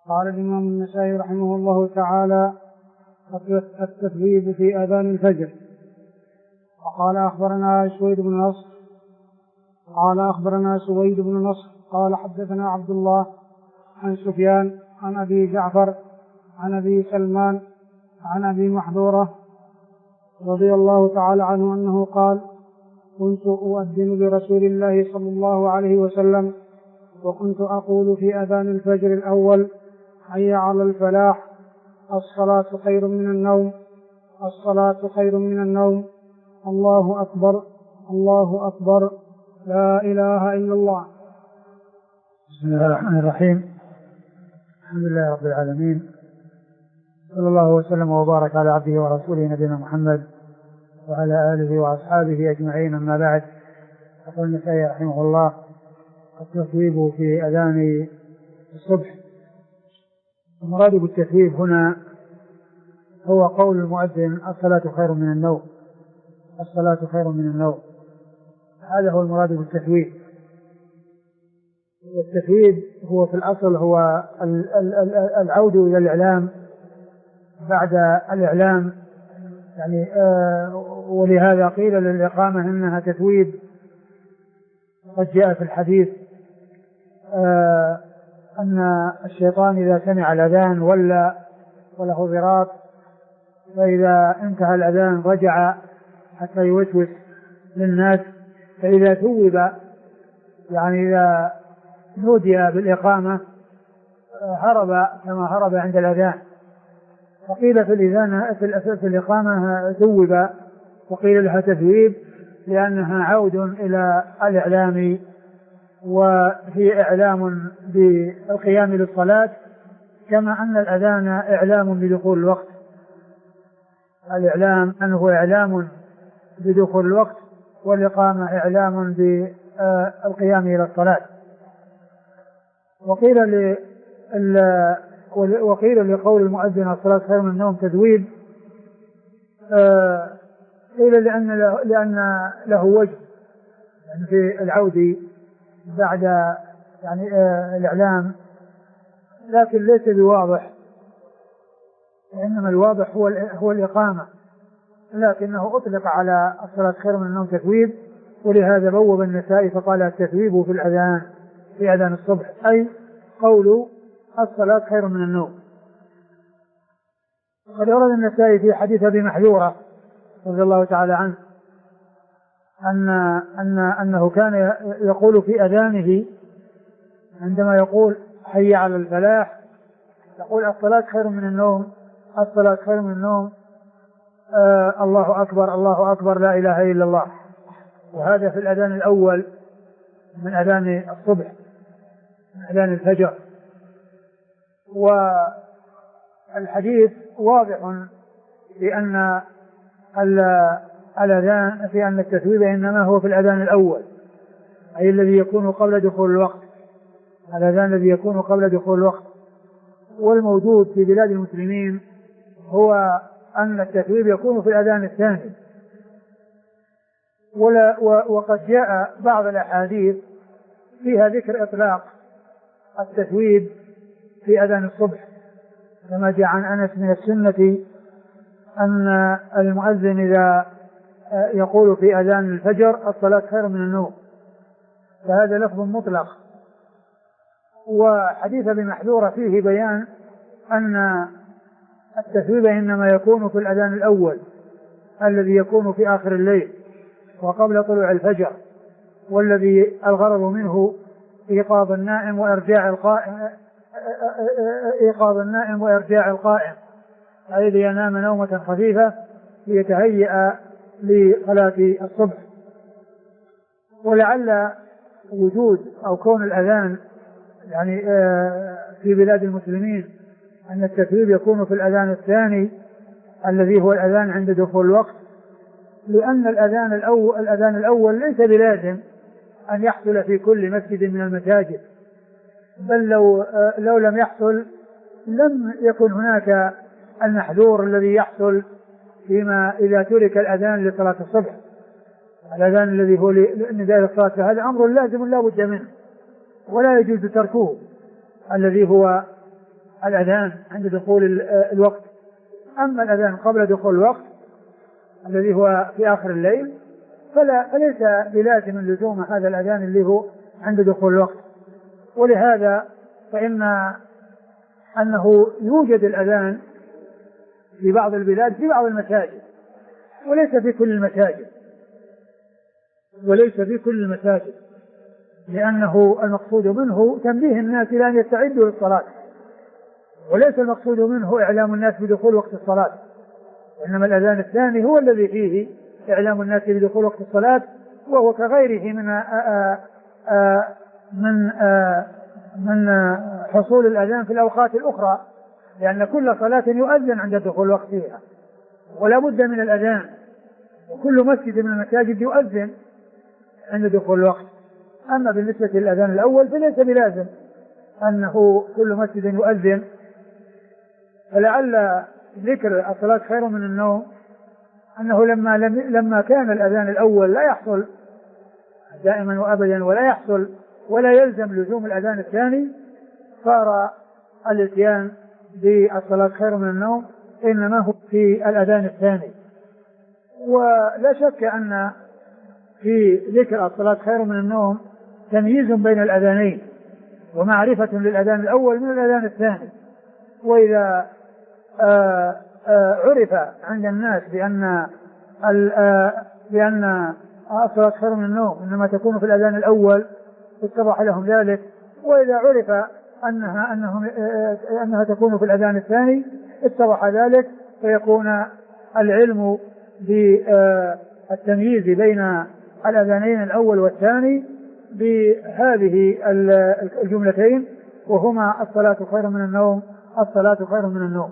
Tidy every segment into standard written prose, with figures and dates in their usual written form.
قال الإمام النسائي رحمه الله تعالى: التثويب في آذان الفجر. وقال أخبرنا سويد بن نصر قال حدثنا عبد الله عن سفيان عن أبي جعفر عن أبي سلمان عن أبي محذورة رضي الله تعالى عنه أنه قال: كنت أؤذن لرسول الله صلى الله عليه وسلم، وكنت أقول في أذان الفجر الأول: حي على الفلاح، الصلاة خير من النوم، الصلاة خير من النوم، الله أكبر، الله أكبر، لا إله إلا الله. بسم الله الرحمن الرحيم. الحمد لله رب العالمين، صلى الله وسلم وبارك على عبده ورسوله نبينا محمد وعلى آله وأصحابه أجمعين. أما بعد، يقول النسائي رحمه الله: التثويب في أذان الصبح. المراد بالتثويب هنا هو قول المؤذن: الصلاة خير من النوم، الصلاة خير من النوم. هذا هو المراد بالتثويب. والتثويب هو في الأصل هو العود إلى الإعلام بعد الإعلام، يعني ولهذا قيل للإقامة إنها تثويب. قد جاء في الحديث أن الشيطان إذا سمع الأذان وله ضراط، فإذا انتهى الأذان رجع حتى يوسوس للناس، فإذا ثوب يعني إذا نودي بالإقامة هرب كما هرب عند الأذان. وقيل في الإقامة ثوب، وقيل لها تثويب لأنها عود إلى الإعلام، وهي إعلام بالقيام للصلاة، كما أن الأذان إعلام بدخول الوقت. الإعلام أنه إعلام بدخول الوقت، والإقامة إعلام بالقيام إلى الصلاة. وقيل لقول المؤذن: الصلاة خير من النوم تثويب. قيل لأن له وجه، يعني في العود بعد يعني الإعلام، لكن ليس بواضح، وإنما الواضح هو الإقامة، لكنه أطلق على الصلاة خير من النوم تثويب. ولهذا بوب النسائي فقال: التثويب في الأذان، في أذان الصبح، أي قول الصلاة خير من النوم. وقد ورد النسائي في حديث أبي محذورة رضي الله تعالى عنه أنه كان يقول في أذانه عندما يقول: حي على الفلاح، يقول: الصلاة خير من النوم، الصلاة خير من النوم، الله أكبر، الله أكبر، لا إله إلا الله. وهذا في الأذان الأول من أذان الصبح، من أذان الفجر. والحديث واضح بأن الأذان، في أن التثويب إنما هو في الأذان الأول، أي الذي يكون قبل دخول الوقت، الأذان الذي يكون قبل دخول الوقت. والموجود في بلاد المسلمين هو أن التثويب يكون في الأذان الثاني. وقد جاء بعض الأحاديث فيها ذكر إطلاق التثويب في أذان الصبح، كما جاء عن أنس من السنة أن المؤذن إذا يقول في أذان الفجر: الصلاة خير من النوم، فهذا لفظ مطلق. وحديث أبي محذورة فيه بيان أن التثويب إنما يكون في الأذان الأول الذي يكون في آخر الليل وقبل طلوع الفجر، والذي الغرض منه إيقاظ النائم وإرجاع القائم، أي لينام نومة خفيفة ليتهيأ لصلاة الصبح. ولعل وجود أو كون الأذان يعني في بلاد المسلمين أن التثويب يكون في الأذان الثاني الذي هو الأذان عند دخول الوقت، لأن الأذان الأول ليس بلازم أن يحصل في كل مسجد من المساجد، بل لو لم يحصل لم يكن هناك المحذور الذي يحصل فيما إذا ترك الأذان لصلاة الصبح. الأذان الذي هو لنداء الصلاة هذا أمر لازم لا بد منه ولا يجوز تركه، الذي هو الأذان عند دخول الوقت. أما الأذان قبل دخول الوقت الذي هو في آخر الليل فليس بلازم لزوم هذا الأذان اللي هو عند دخول الوقت. ولهذا أنه يوجد الأذان في بعض البلاد في بعض المساجد وليس في كل المساجد لأنه المقصود منه تنبيه الناس إلى أن يستعدوا للصلاة، وليس المقصود منه إعلام الناس بدخول وقت الصلاة، وإنما الأذان الثاني هو الذي فيه إعلام الناس بدخول وقت الصلاة، وهو كغيره من حصول الأذان في الأوقات الأخرى، لأن كل صلاة يؤذن عند دخول وقتها ولا بد من الأذان، وكل مسجد من المساجد يؤذن عند دخول الوقت. أما بالنسبة للأذان الأول فليس بلازم أنه كل مسجد يؤذن، فلعل ذكر الصلاة خير من النوم أنه لما كان الأذان الأول لا يحصل دائما وأبدا ولا يلزم لزوم الأذان الثاني، صار الاتيان بالصلاة خير من النوم إنما هو في الأذان الثاني. ولا شك أن في ذكر الصلاة خير من النوم تمييز بين الأذانين ومعرفة للأذان الأول من الأذان الثاني. وإذا عرف عند الناس بأن الصلاة خير من النوم إنما تكون في الأذان الأول اتضح لهم ذلك، وإذا عرف أنها تكون في الأذان الثاني اتضح ذلك، فيكون العلم بالتمييز بين الأذانين الأول والثاني بهذه الجملتين، وهما الصلاة خير من النوم، الصلاة خير من النوم.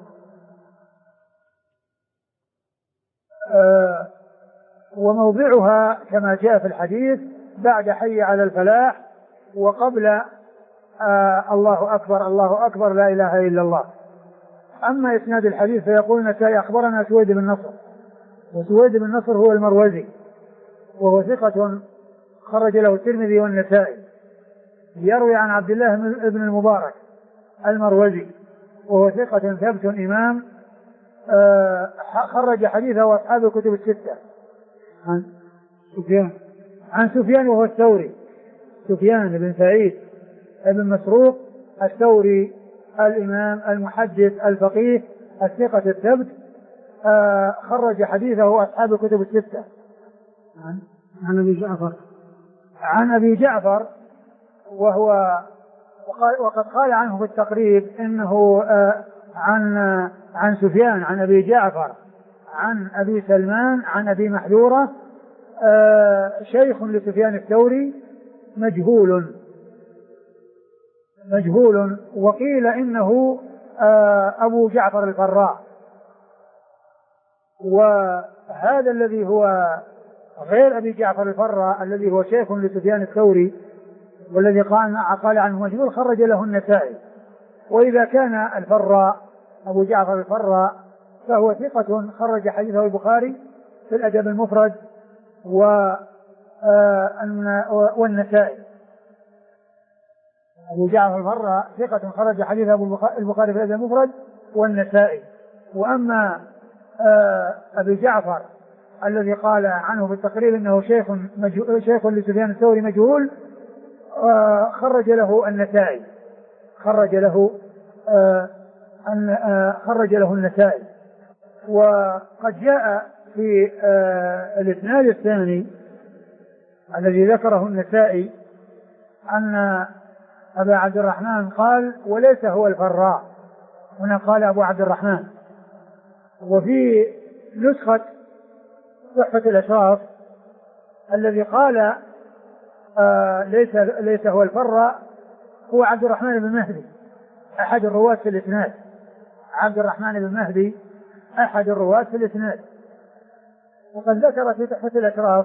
وموضعها كما جاء في الحديث بعد حي على الفلاح وقبل الله أكبر الله أكبر لا إله إلا الله. أما إسناد الحديث فيقول النسائي أخبرنا سويد بن نصر، وسويد بن نصر هو المروزي وهو ثقة خرج له الترمذي والنسائي، يروي عن عبد الله بن المبارك المروزي وهو ثقة ثبت إمام خرج حديثه أصحاب الكتب الستة. عن سفيان وهو الثوري، سفيان بن سعيد بن مسروق الثوري الإمام المحدث الفقيه الثقة الثبت، خرج حديثه أصحاب الكتب الستة. عن أبي جعفر وقد قال عنه في التقريب إنه عن سفيان عن أبي جعفر عن أبي سلمان عن أبي محذورة، شيخ لسفيان الثوري مجهول، وقيل إنه أبو جعفر الفراء، وهذا الذي هو غير أبي جعفر الفراء الذي هو شيخ لسفيان الثوري والذي قال عنه مجهول خرج له النسائي. وإذا كان الفراء أبو جعفر الفراء فهو ثقة خرج حديثه البخاري في الأدب المفرد والنسائي. أبو جعفر الفراء ثقة خرج حديثه البخاري في الأدب المفرد والنسائي. وأما أبي جعفر الذي قال عنه في التقرير إنه شيخ لسفيان الثوري مجهول، خرج له النسائي خرج له النسائي. وقد جاء في الإسناد الثاني الذي ذكره النسائي أن أبا عبد الرحمن قال وليس هو الفراء، هنا قال أبو عبد الرحمن. وفي نسخة تحفة الأشراف الذي قال ليس هو الفراء هو عبد الرحمن بن مهدي أحد الرواة في الإسناد، عبد الرحمن بن مهدي أحد الرواة في الإسناد. وقد ذكر في تحفة الأشراف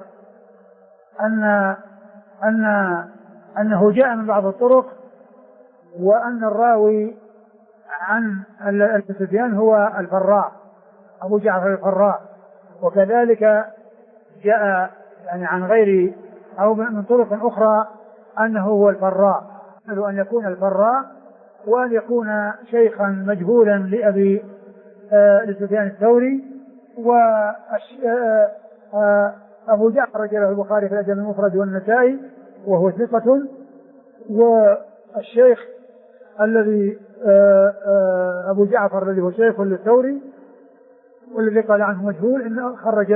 أنه جاء من بعض الطرق وأن الراوي عن سفيان هو الفراء أبو جعفر الفراء، وكذلك جاء يعني عن غير أو من طرق أخرى أنه هو الفراء، أن يكون الفراء وأن يكون شيخا مجهولا لسفيان الثوري. وأبو جعفر رجله البخاري في الأدب المفرد والنسائي وهو ثقة. والشيخ الذي أبو جعفر الذي هو شيخ للثوري والذي قال عنه مجهول إنه خرج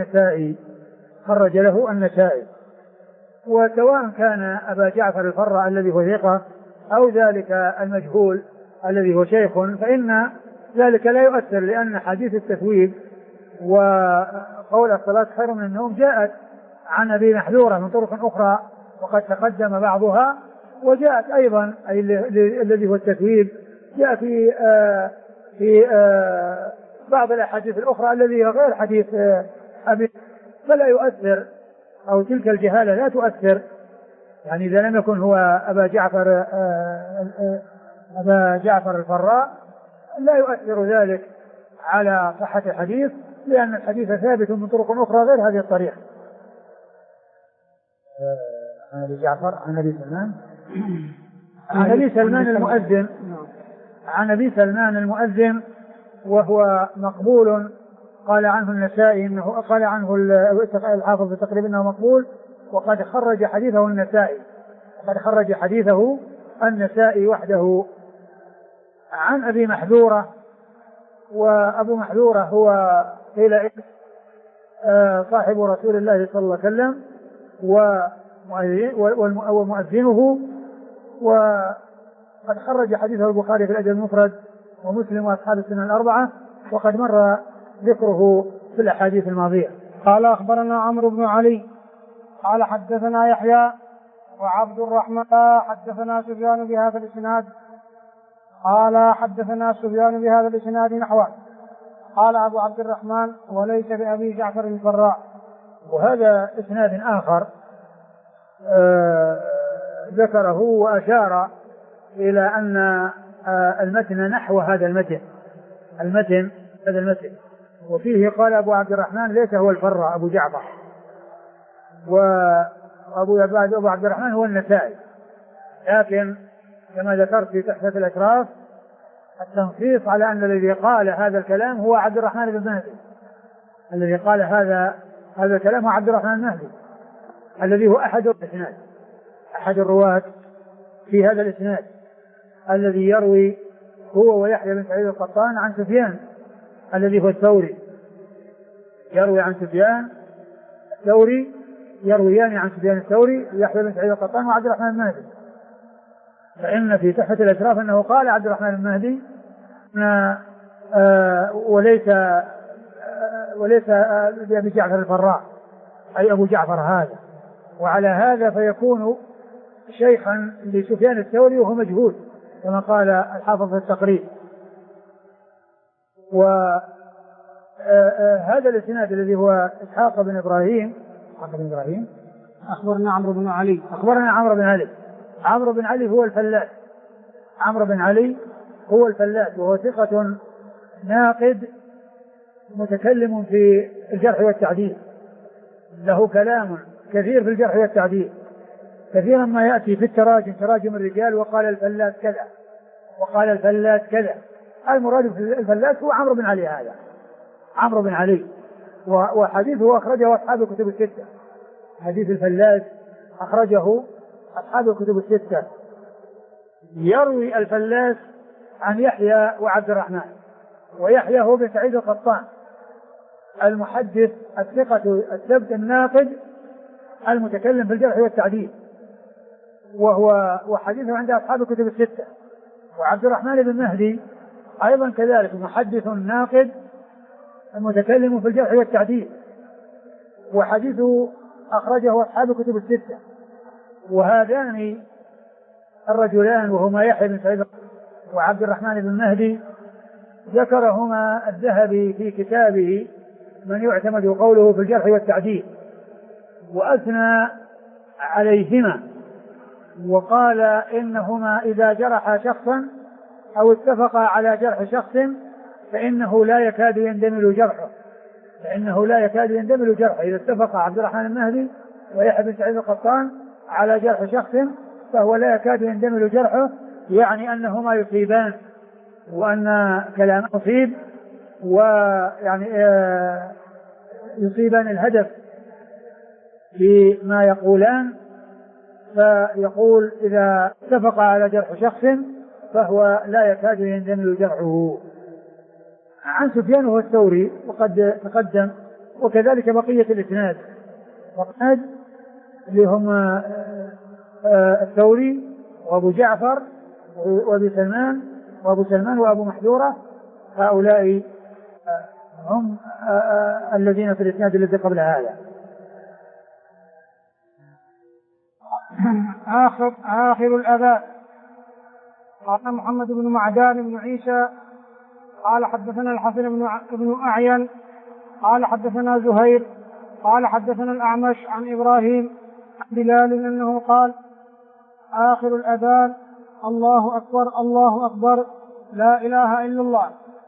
له النسائي. وسواء كان أبا جعفر الفراء الذي هو ثقة أو ذلك المجهول الذي هو شيخ فإن ذلك لا يؤثر، لأن حديث التثويب وقول الصلاة خير من النوم جاءت عن أبي محذورة من طرق أخرى وقد تقدم بعضها، وجاءت أيضا الذي هو التثويب جاء في بعض الأحاديث الأخرى الذي غير حديث أبي، فلا يؤثر، أو تلك الجهالة لا تؤثر. يعني إذا لم يكن هو أبا جعفر الفراء لا يؤثر ذلك على صحة الحديث، لأن الحديث ثابت من طرق أخرى غير هذه الطريقة. عن أبي جعفر عن أبي سلمان عن أبي سلمان المؤذن وهو مقبول. قال عنه النسائي إنه قال عنه الحافظ في التقريب إنه مقبول، وقد خرج حديثه النسائي وحده. عن أبي محذورة، وأبو محذورة هو قيل صاحب رسول الله صلى الله عليه وسلم ومؤذنه، وقد خرج حديثه البخاري في الأدب المفرد ومسلم وأصحاب السنن الأربعة، وقد مر ذكره في الأحاديث الماضية. قال أخبرنا عمرو بن علي قال حدثنا يحيى وعبد الرحمن حدثنا سفيان بهذا الإسناد نحوه. قال أبو عبد الرحمن وليس بأبي جعفر الفراء. وهذا إسناد آخر ذكره وأشار إلى أن المتن نحو هذا المتن وفيه قال أبو عبد الرحمن ليس هو الفراء أبو جعفر، وأبو عبد الرحمن هو النسائي، لكن كما ذكرت في تحفة الأشراف التنصيص على أن الذي قال هذا الكلام هو عبد الرحمن بن مهدي، الذي قال هذا الكلام هو عبد الرحمن المهدي الذي هو أحد الرواة في هذا الإسناد، الذي يروي هو ويحيى بن سعيد القطان عن سفيان الذي هو الثوري، يرويان عن سفيان الثوري يحيى بن سعيد القطان وعبد الرحمن المهدي. فإن في تحفة الأشراف أنه قال عبد الرحمن المهدي وليس بأبي جعفر الفراء أي أبو جعفر هذا، وعلى هذا فيكون شيخا لسفيان الثوري وهو مجهول كما قال الحافظ في التقريب. وهذا الاسناد الذي هو إسحاق بن إبراهيم أخبرنا عمرو بن علي عمرو بن علي هو الفلاس وهو ثقة ناقد متكلم في الجرح والتعديل، له كلام كثير في الجرح والتعديل، كثيرا ما يأتي في تراجم الرجال وقال الفلاس كذا، المراد في الفلاس هو عمرو بن علي وحديثه أخرجه أصحاب الكتب الستة. حديث الفلاس أخرجه أصحاب الكتب الستة. يروي الفلاس عن يحيى وعبد الرحمن، ويحيى هو بن سعيد القطان المحدث الثقة الثبت الناقد المتكلم في الجرح والتعديل، وحديثه عند أصحاب الكتب الستة. وعبد الرحمن بن مهدي أيضا كذلك محدث ناقد المتكلم في الجرح والتعديل، وحديثه أخرجه أصحاب الكتب الستة. وهذان الرجلان وهما يحيى بن سعيد وعبد الرحمن بن مهدي ذكرهما الذهبي في كتابه من يعتمد قوله في الجرح والتعديل، وأثنى عليهما وقال إنهما إذا جرحا شخصا أو اتفقا على جرح شخص فإنه لا يكاد يندمل جرحه. إذا اتفق عبد الرحمن المهدي ويحيى بن سعيد القطان على جرح شخص فهو لا يكاد يندمل جرحه يعني أنهما يصيبان، وأن كلام يصيب ويعني يصيبان الهدف فيما يقولان. فيقول إذا اتفق على جرح شخص فهو لا يكاد يندمل جرحه. عن سفيان هو الثوري وقد تقدم، وكذلك بقية الإسناد اللي هم الثوري وأبو جعفر وأبو سلمان وأبو محذورة، هؤلاء هم الذين في الإسناد الذي قبل هذا. آخر الأذان. قال محمد بن معدان بن عيسى قال حدثنا الحسن بن أعين قال حدثنا زهير قال حدثنا الأعمش عن إبراهيم عن بلال أنه قال آخر الأذان الله أكبر الله أكبر لا إله إلا الله.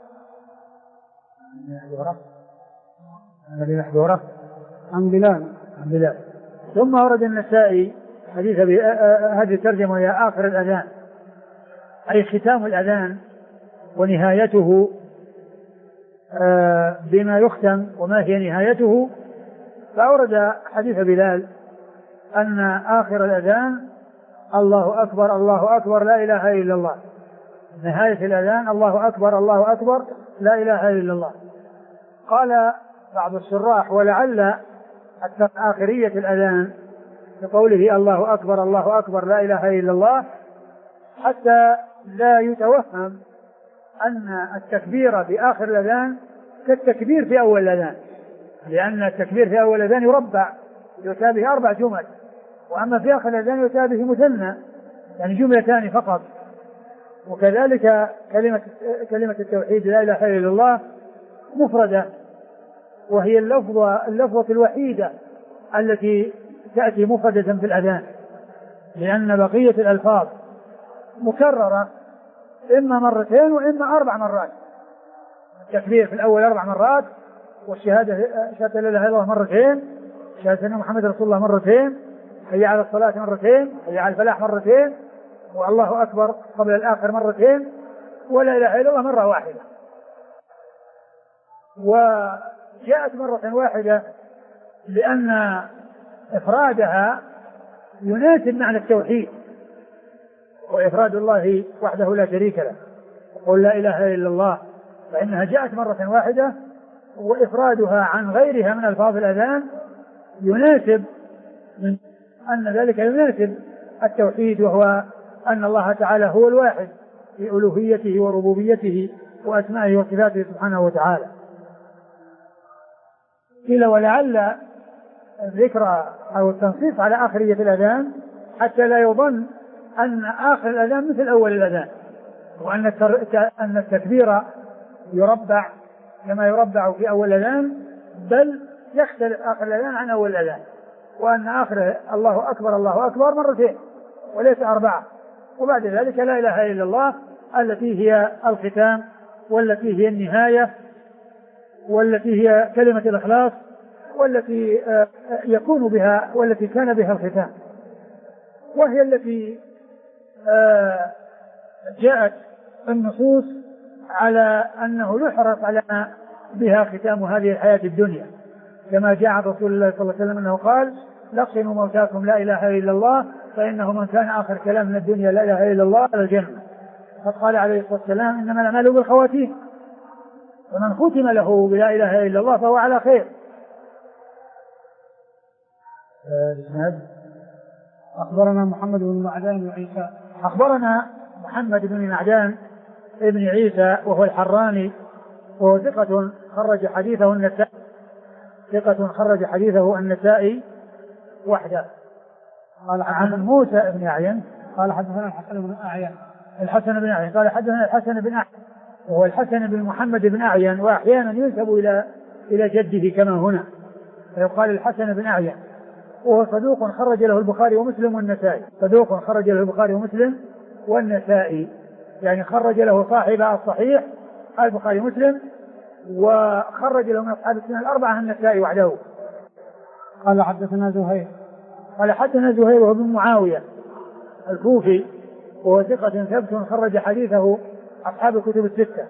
الذي محذورة عن بلال. ثم ورد النسائي حديث هذه الترجمة هي آخر الأذان، أي ختام الأذان ونهايته بما يختم وما هي نهايته. فأورد حديث بلال أن آخر الأذان الله أكبر الله أكبر لا إله إلا الله، نهاية الأذان الله أكبر الله أكبر لا إله إلا الله. قال بعض الشراح ولعل آخرية الأذان بقوله الله أكبر لا إله إلا الله حتى لا يتوهم أن التكبير في آخر الأذان كالتكبير في أول الأذان، لأن التكبير في أول الأذان يربع يؤتى به 4 جمل، وأما في آخر الأذان يؤتى به مثنى يعني جملتان فقط. وكذلك كلمة التوحيد لا إله إلا الله مفردة، وهي اللفظة الوحيدة التي تأتي مفردة في الأذان، لأن بقية الألفاظ مكررة إما 2 وإما 4 مرات. التكبير في الأول 4 مرات، والشهادة شهادة لا إله إلا الله 2 مرات، شهادة أن محمد رسول الله 2 مرات، حي على الصلاة 2 مرات، حي على الفلاح 2 مرات، والله أكبر قبل الآخر 2 مرات، ولا إله إلا الله 1 واحدة. وجاءت 1 واحدة لأن إفرادها يناسب معنى التوحيد، وإفراد الله وحده لا شريك له، وقل لا إله إلا الله، فإنها جاءت 1 واحدة، وإفرادها عن غيرها من ألفاظ الأذان يناسب من أن ذلك يناسب التوحيد، وهو أن الله تعالى هو الواحد في ألوهيته وربوبيته وأسمائه وصفاته سبحانه وتعالى. قيل ولعل الذكر أو التنصيص على آخرية الأذان حتى لا يظن أن آخر الأذان مثل أول الأذان، وأن التكبير يربع كما يربع في أول الأذان، بل يختلف آخر الأذان عن أول الأذان، وأن آخر الله أكبر 2 وليس 4، وبعد ذلك لا إله إلا الله التي هي الختام، والتي هي النهاية، والتي هي كلمة الإخلاص، والتي يكون بها والتي كان بها الختام، وهي التي جاءت النصوص على أنه يحرص على بها ختام هذه الحياة الدنيا، كما جاء عن رسول الله صلى الله عليه وسلم أنه قال لقنوا موتاكم لا إله إلا الله فإنه من كان آخر كلام من الدنيا لا إله إلا الله على الجنة. فقال عليه الصلاة والسلام إنما الأعمال بالخواتيم، ومن ختم له بلا إله إلا الله فهو على خير. أخبرنا محمد بن معدان بن عيسى. أخبرنا محمد بن معدان ابن عيسى وهو الحراني، وهو ثقة خرج حديثه النسائي وحده. قال عن موسى بن أعين قال حدثنا الحسن بن أعين قال حدثنا الحسن بن أعين وهو الحسن بن محمد بن أعين، وأحيانا ينسب إلى جده كما هنا، فيقال الحسن بن أعين، وهو صدوق خرج له البخاري ومسلم والنسائي، يعني خرج له صاحب الصحيح البخاري ومسلم، وخرج له من أصحاب السنة الأربعة النسائي وحده. قال حدثنا زهير وهو بن معاوية الكوفي، وهو ثقة ثبت خرج حديثه أصحاب الكتب الستة.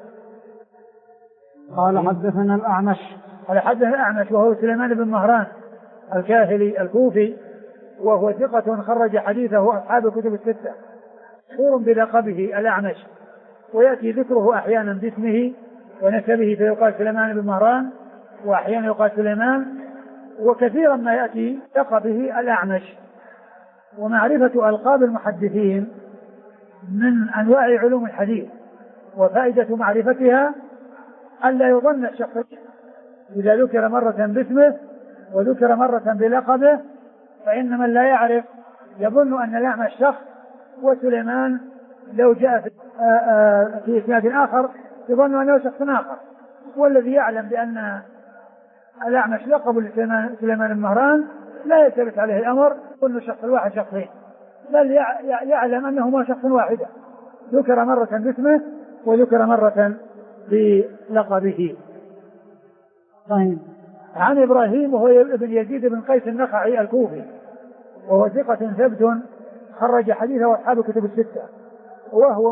قال حدثنا الأعمش. قال حدثنا الأعمش وهو سليمان بن مهران الكاهلي الكوفي وهو ثقة خرج حديثه أصحاب الكتب الستة، مشهور بلقبه الأعمش، ويأتي ذكره أحيانا باسمه ونسبه فيقال سليمان بن مهران وأحيانا يقال سليمان، وكثيرا ما يأتي لقبه الأعمش. ومعرفة ألقاب المحدثين من أنواع علوم الحديث، وفائدة معرفتها ألا يظن الشخص إذا ذكر مرة باسمه وذكر مرة بلقبه، فإن من لا يعرف يظن أن الأعمش شخص وسليمان لو جاء في إسناد آخر يظن أنه شخص آخر. والذي يعلم بأن الأعمش لقب سليمان بن مهران لا يثبت عليه الأمر كل شخص الواحد شخصين، بل يعلم أنه ما شخص واحدة ذكر مرة باسمه وذكر مرة بلقبه. طيب. عن إبراهيم وهو ابن يزيد بن قيس النخعي الكوفي وهو ثقة ثبت خرج حديثه أصحاب الكتب الستة، وهو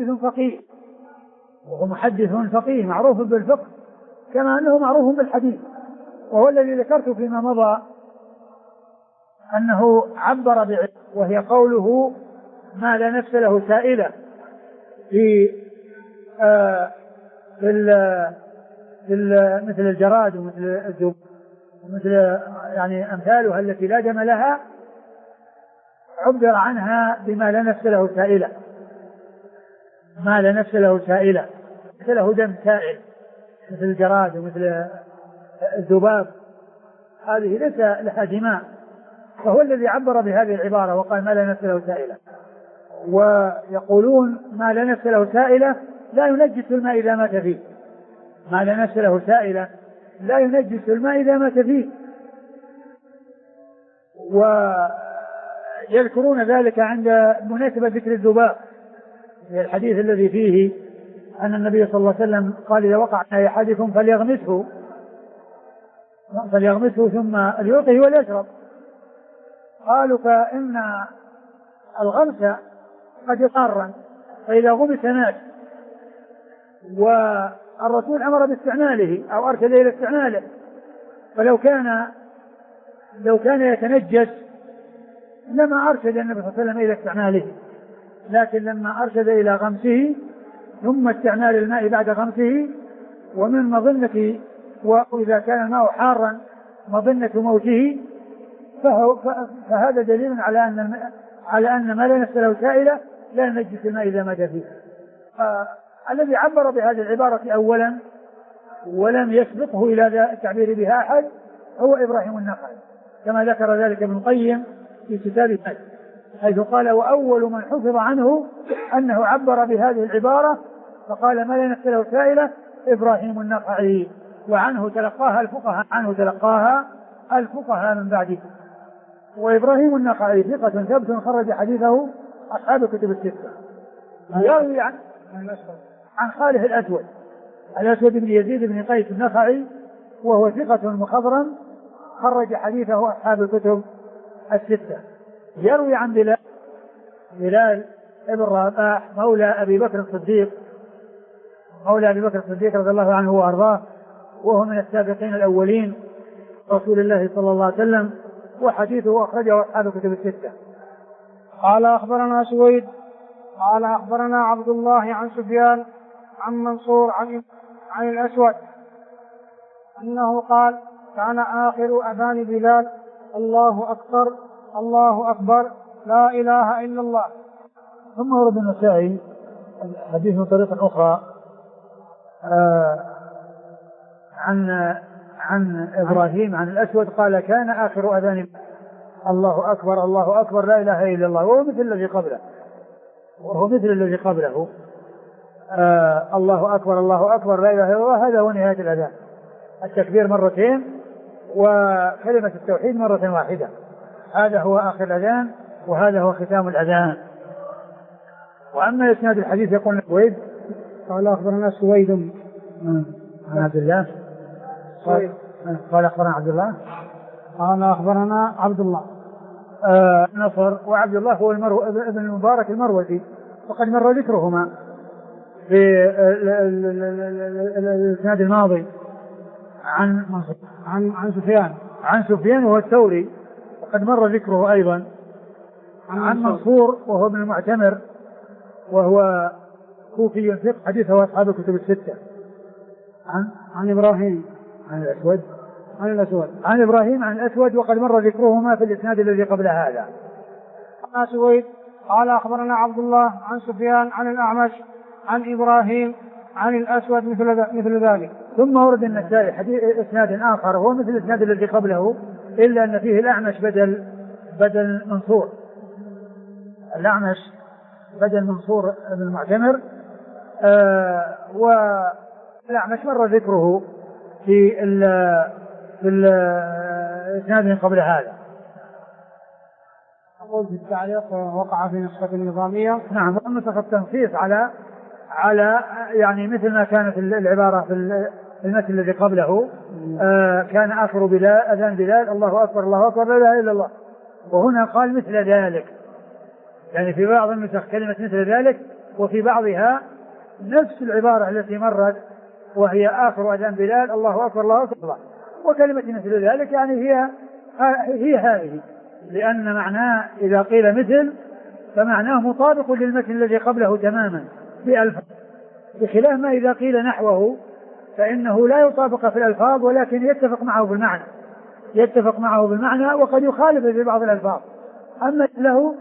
محدث فقيه معروف بالفقه كما أنه معروف بالحديث، وهو الذي ذكرت فيما مضى أنه عبر بعلم، وهي قوله ما لا نفس له سائلة في مثل الجراد ومثل الذئب ومثل يعني أمثالها التي لا دم لها، عبر عنها بما لا نفس له سائلة، ما لا نفس له سائلة، مثله دم سائل مثل الجراد ومثل الذباب، هذه ليس لها دماء، فهو الذي عبر بهذه العبارة وقال ما لا نفس له سائلة. ويقولون ما لا نفس له سائلة لا ينجس الماء إذا مات فيه، ما لا نفس له سائلة لا ينجس الماء إذا مات فيه. ويذكرون ذلك عند مناسبة ذكر الذباب، الحديث الذي فيه أن النبي صلى الله عليه وسلم قال إذا وقع على أحدكم فليغمسه ثم ليعطه وليشرب. قالوا فإن الغمس قد يقارن، فإذا غمس مات، والرسول أمر باستعماله أو أرشد إلى استعماله، فلو كان يتنجس لما أرشد النبي صلى الله عليه وسلم إلى استعماله، لكن لما أرشد إلى غمسه ثم استعمال الماء بعد غمسه، ومن مظنة وإذا كان الماء حارا مظنة موته، فهذا دليل على أن ما لا نفس له سائلة لا ينجس الماء إذا مات فيه. الذي عبر بهذه العبارة أولا ولم يسبقه إلى التعبير بها أحد هو إبراهيم النخعي، كما ذكر ذلك ابن القيم في كتابه حيث قال وأول من حفظ عنه أنه عبر بهذه العبارة فقال ما لا نفس له سائلة إبراهيم النخعي، وعنه تلقاها الفقهاء من بعده. وإبراهيم النخعي ثقة ثبت خرج حديثه أصحاب الكتب الستة. يروي عن خاله الأسود بن يزيد بن قيس النخعي وهو ثقة مخضرم خرج حديثه أصحاب الكتب الستة. يروي عن بلال ابن رباح مولى أبي بكر الصديق رضي الله عنه وأرضاه، وهو من السابقين الأولين رسول الله صلى الله عليه وسلم، وحديثه أخرجه أصحاب الكتب الستة. قال أخبرنا سويد قال أخبرنا عبد الله عن سفيان عن منصور عن الأسود أنه قال كان آخر أذان بلال الله أكبر الله أكبر لا إله إلا الله. ثم ورد النسائي حديث من طريق أخرى عن إبراهيم عن الأسود قال كان آخر أذان الله أكبر الله أكبر لا إله إلا الله، وهو مثل الذي قبله الله أكبر الله أكبر لا إله إلا الله. هذا هو نهاية الأذان، التكبير مرتين وكلمة التوحيد مرة واحدة، هذا هو آخر الأذان وهذا هو ختام الأذان. وأما إسناد الحديث يقول سويد قال أخبرنا سويد عن عبد الله قال أخبرنا عبد الله قال أخبرنا عبد الله نصر، وعبد الله هو ابن المبارك المروزي وقد مر ذكرهما في الإسناد الماضي عن سفيان وهو الثوري، وقد مر ذكره أيضا عن منصور وهو ابن المعتمر وهو كوفي فقه حديثه أصحاب الكتب الستة. عن إبراهيم عن إبراهيم عن الأسود، وقد مر ذكرهما في الإسناد الذي قبل هذا. عن سويد قال أخبرنا عبد الله عن سفيان عن الأعمش عن إبراهيم عن الأسود مثل ذلك. ثم ورد النسائي حديث إسناد آخر هو مثل الإسناد الذي قبله، إلا أن فيه الأعمش بدل منصور. الأعمش بدل منصور بن المعتمر، والأعمش مر ذكره في الإسناد قبل هذا. أقول في التعليق وقع في نسخة نظامية. نعم، نسخ التنصيص على يعني مثل ما كانت العبارة في المثل الذي قبله، كان آخر أذان بلال الله أكبر الله أكبر لا إله إلا الله، وهنا قال مثل ذلك، يعني في بعض النسخ كلمة مثل ذلك، وفي بعضها نفس العبارة التي مرت وهي آخر أذان بلال الله أكبر الله أكبر الله، وكلمة مثل ذلك يعني هي هذه، لأن معناه إذا قيل مثل فمعناه مطابق للمثل الذي قبله تماما بألفاظ، بخلاف ما إذا قيل نحوه فإنه لا يطابق في الألفاظ ولكن يتفق معه بالمعنى وقد يخالف في بعض الألفاظ. أما له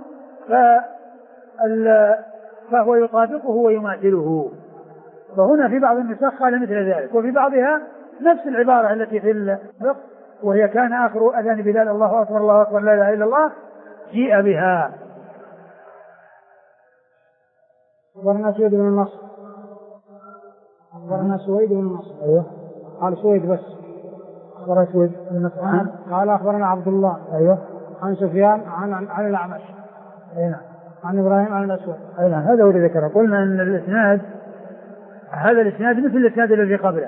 فهو يطابقه ويماثله. فهنا في بعض النسخ قال مثل ذلك، وفي بعضها نفس العبارة التي في الفقه وهي كان آخر أذان بلال الله أكبر الله أكبر لا إله إلا الله جيء بها. أخبرنا سويد بن النصر. أيوه. قال سويد بس. أخبرنا سويد بن النصر. قال أخبرنا عبد الله. أيوه. عن سفيان عن الأعمش. أيوه. عن إبراهيم عن الأسود. أيوه. هذا هو اللي ذكره. قلنا أن هذا الإسناد مثل الإسناد الذي قبله،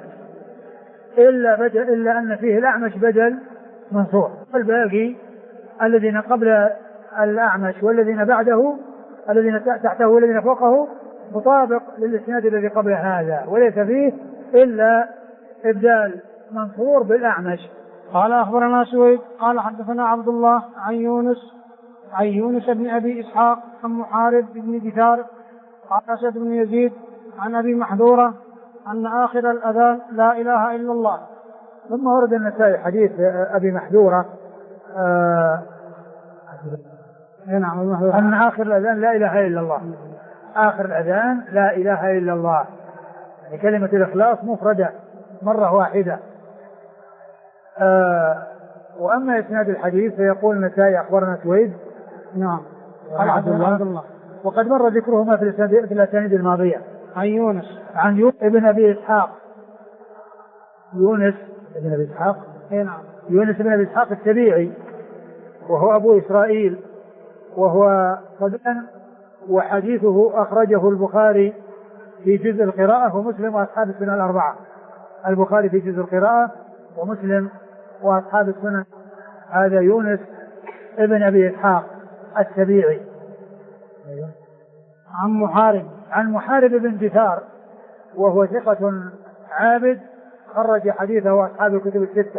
إلا أن فيه الأعمش بدل منصور، والباقي الذين قبل الأعمش والذين بعده الذين تحته والذين فوقه مطابق للإسناد الذي قبل هذا، وليس فيه إلا إبدال منصور بالأعمش. قال أخبرنا سويد قال حدثنا عبد الله عن يونس بن أبي إسحاق عن محارب بن دثار قال أسد بن يزيد عن أبي محذورة أن آخر الأذان لا إله إلا الله. ثم ورد النسائي حديث أبي محذورة أن آخر الأذان لا إله إلا الله. آخر الأذان لا إله إلا الله، يعني كلمة الإخلاص مفردة مرة واحدة. وأما إسناد الحديث فيقول النسائي أخبرنا سويد. نعم. قال عبد الله وقد مر ذكرهما في الأسانيد الماضية. عن يونس ابن أبي إسحاق. يونس بن أبي إسحاق السبيعي، وهو أبو إسرائيل، وهو صدوق، وحديثه أخرجه البخاري في جزء القراءة ومسلم وأصحاب السنن الأربعة. البخاري في جزء القراءة ومسلم وأصحاب السنن. هذا يونس ابن أبي إسحاق السبيعي. عن محارب بن دثار وهو ثقة عابد خرج حديثه أصحاب الكتب الستة.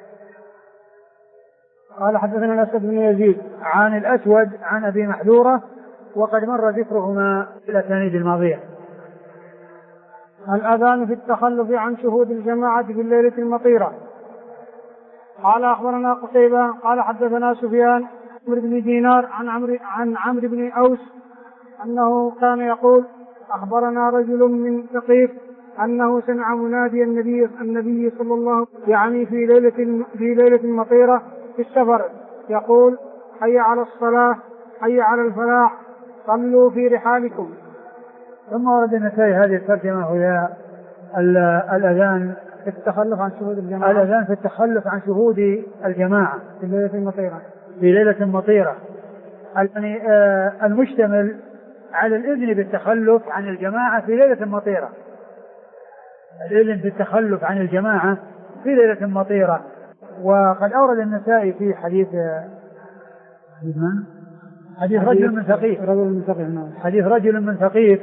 قال حدثنا الأسود بن يزيد عن الأسود عن أبي محذورة، وقد مر ذكرهما في الأسانيد الماضية. الأذان في التخلف عن شهود الجماعة في الليلة المطيرة. قال أخبرنا قتيبة قال حدثنا سفيان بن دينار عن عمرو بن أوس أنه كان يقول أخبرنا رجل من ثقيف أنه سمع منادي النبي صلى الله عليه وسلم يعني في ليلة مطيرة في السفر يقول حي على الصلاة حي على الفلاح صلوا في رحالكم. ثم ورد النسائي هذه الترجمة وهي الأذان في التخلف عن شهود الجماعة. الأذان في التخلف عن شهود الجماعة في ليلة المطيرة. في ليلة مطيرة، يعني المشتمل على الإذن بالتخلف عن الجماعة في ليلة مطيرة. الإذن بالتخلف عن الجماعة في ليلة مطيرة. وقد أورد النسائي في حديث حديث رجل من ثقيف. حديث رجل من ثقيف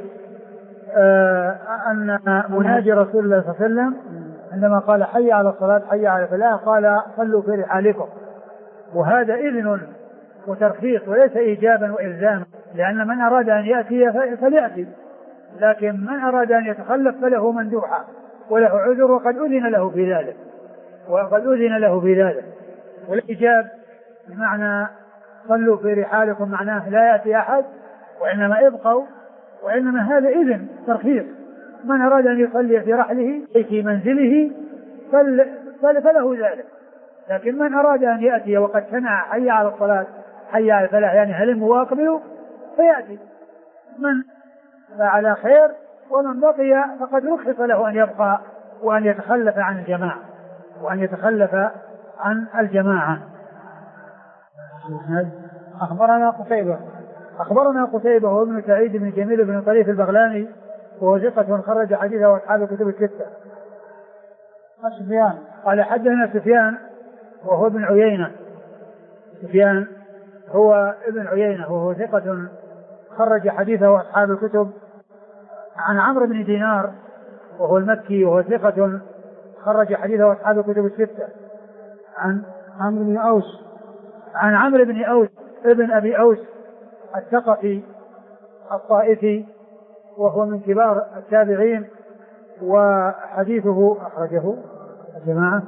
أن مناجي رسول الله صلى الله عليه وسلم عندما قال حي على الصلاة حي على الفلاح قال صلوا في رحالكم، وهذا إذن وترخيص وليس إيجابا وإلزاما، لأن من أراد أن يأتي فليأتي، لكن من أراد أن يتخلف فله مندوحة وله عذر وقد أذن له في ذلك. والإيجاب بمعنى صلوا في رحالكم معناه لا يأتي أحد، وإنما ابقوا، وإنما هذا إذن ترخيص، من أراد أن يصلي في رحله أي في منزله فله ذلك، لكن من أراد أن يأتي وقد سمع حي على الصلاة حي على الفلاح يعني هلم واقبله فيأتي، من فعلى خير، ومن بقي فقد رخص له أن يبقى وأن يتخلف عن الجماعة. أخبرنا قتيبة هو ابن سعيد بن جميل بن طريف البغلاني وهو ثقة خرج حديثه وأصحاب الكتب الستة. سفيان قال حدثنا سفيان وهو ابن عيينة. سفيان هو ابن عيينة وهو ثقة خرج حديثه وأصحاب الكتب. عن عمرو بن دينار وهو المكي وهو ثقة خرج حديثه وأصحاب الكتب الستة. عن عمرو بن أوس ابن أبي أوس الثقفي الطائفي وهو من كبار التابعين، وحديثه أخرجه الجماعة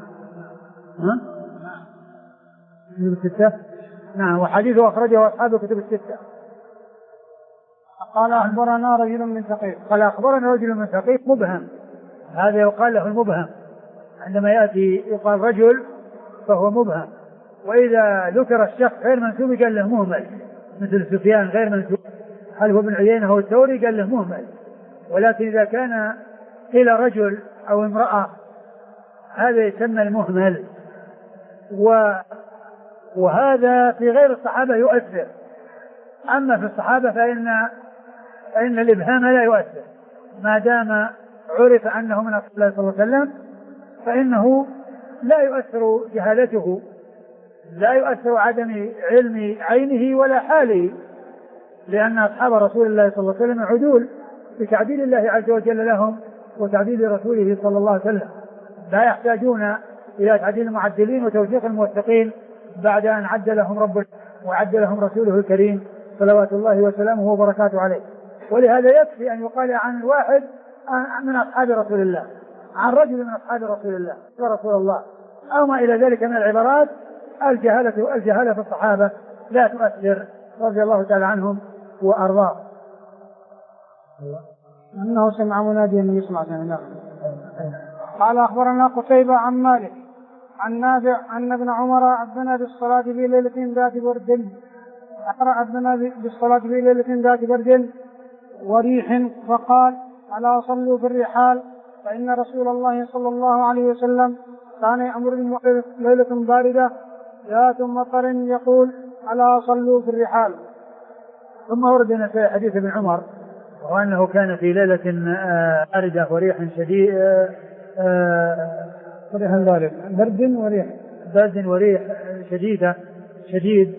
الستة. نعم، وحديثه أخرجه أصحاب الكتب الستة. قال أخبرنا رجل من ثقيف مبهم، هذا يقال له المبهم، عندما يأتي يقال رجل فهو مبهم، وإذا ذكر الشخص غير منسوب قال له مهمل، مثل سفيان غير منسوب هل هو ابن عيينة هو الثوري قال له مهمل، ولكن إذا كان إلى رجل أو امرأة هذا يسمى المهمل. وهذا في غير الصحابة يؤثر، أما في الصحابة فإن الإبهام لا يؤثر، ما دام عرف أنه من رسول الله صلى الله عليه وسلم فإنه لا يؤثر جهالته، لا يؤثر عدم علم عينه ولا حاله، لأن أصحاب رسول الله صلى الله عليه وسلم عدول بتعديل الله عز وجل لهم وتعديل رسوله صلى الله عليه وسلم، لا يحتاجون إلى تعديل المعدلين وتوثيق الموثقين بعد أن عد لهم رب وعد لهم رسوله الكريم صلوات الله وسلامه وبركاته عليه. ولهذا يكفي أن يقال عن واحد من أصحاب رسول الله، عن رجل من أصحاب رسول الله ورسول الله، أو ما إلى ذلك من العبارات. الجهالة في الصحابة لا تؤثر رضي الله تعالى عنهم وأرضاه. أنه سمع مناديا من يسمع سمعنا. قال أخبرنا قتيبة عن مالك عن نافع أن ابن عمر أذن بالصلاة في ليلة ذات برد، وريح، فقال ألا صلوا في الرحال فإن رسول الله صلى الله عليه وسلم كان يأمر ليلة باردة ذات مطر يقول ألا صلوا في الرحال. ثم وردنا في حديث ابن عمر وأنه كان في ليلة باردة وريح شديد، برد وريح شديد،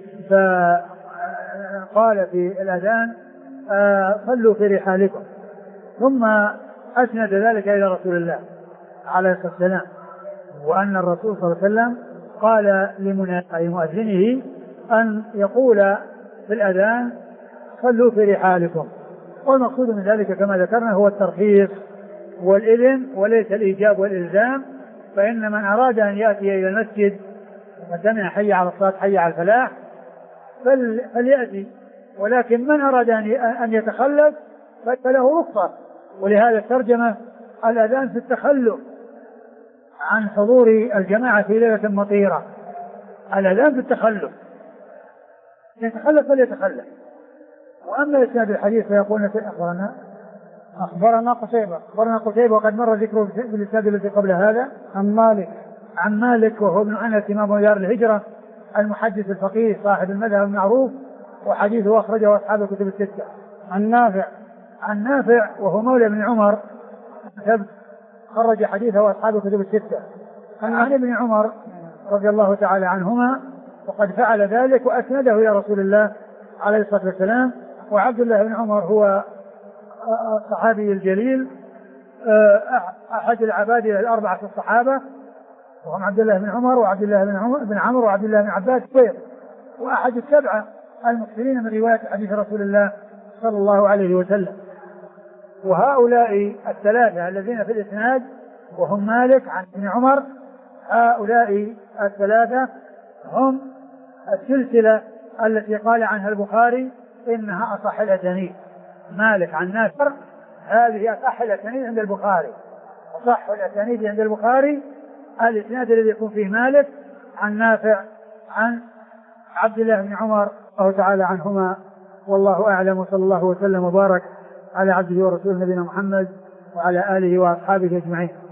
فقال في الأذان صلوا في رحالكم، ثم أسند ذلك إلى رسول الله عليه الصلاة والسلام، وأن الرسول صلى الله عليه وسلم قال لمؤذنه أن يقول في الأذان صلوا في رحالكم، والمقصود من ذلك كما ذكرنا هو الترخيص والإذن وليس الإيجاب والإلزام، فإن من أراد أن يأتي إلى المسجد وسمع حي على الصلاة حي على الفلاح فليأتي، ولكن من أراد أن يتخلف فله رخصة. ولهذا الترجمة الأذان في التخلف عن حضور الجماعة في ليلة مطيرة، الأذان في التخلف، يتخلف فليتخلف. وأما إسناد الحديث فيقول أخبرنا قتيبة وقد مر ذكره في الإسناد الذي قبل هذا. عن مالك وهو ابن أنس إمام دار الهجرة المحدث الفقيه صاحب المذهب المعروف، وحديثه أخرجه أصحاب الكتب الستة. عن نافع وهو مولى ابن عمر خرج حديثه أصحاب الكتب الستة. عن ابن عمر رضي الله تعالى عنهما، وقد فعل ذلك وأسنده إلى رسول الله عليه الصلاة والسلام. وعبد الله بن عمر هو الصحابي الجليل أحد العبادلة الأربعة الصحابة، وهم عبد الله بن عمر وعبد الله بن عمرو وعبد الله بن عباس وأحد السبعة المكثرين من رواية حديث رسول الله صلى الله عليه وسلم. وهؤلاء الثلاثة الذين في الإسناد وهم مالك عن ابن عمر، هؤلاء الثلاثة هم السلسلة التي قال عنها البخاري إنها أصح الأسانيد. مالك عن نافع هذه أصح الأسانيد عند البخاري. أصح الأسانيد عند البخاري الإسناد الذي يكون فيه مالك عن نافع عن عبد الله بن عمر الله تعالى عنهما. والله أعلم، وصلى الله وسلم وبارك على عبده ورسوله نبينا محمد وعلى آله وأصحابه أجمعين.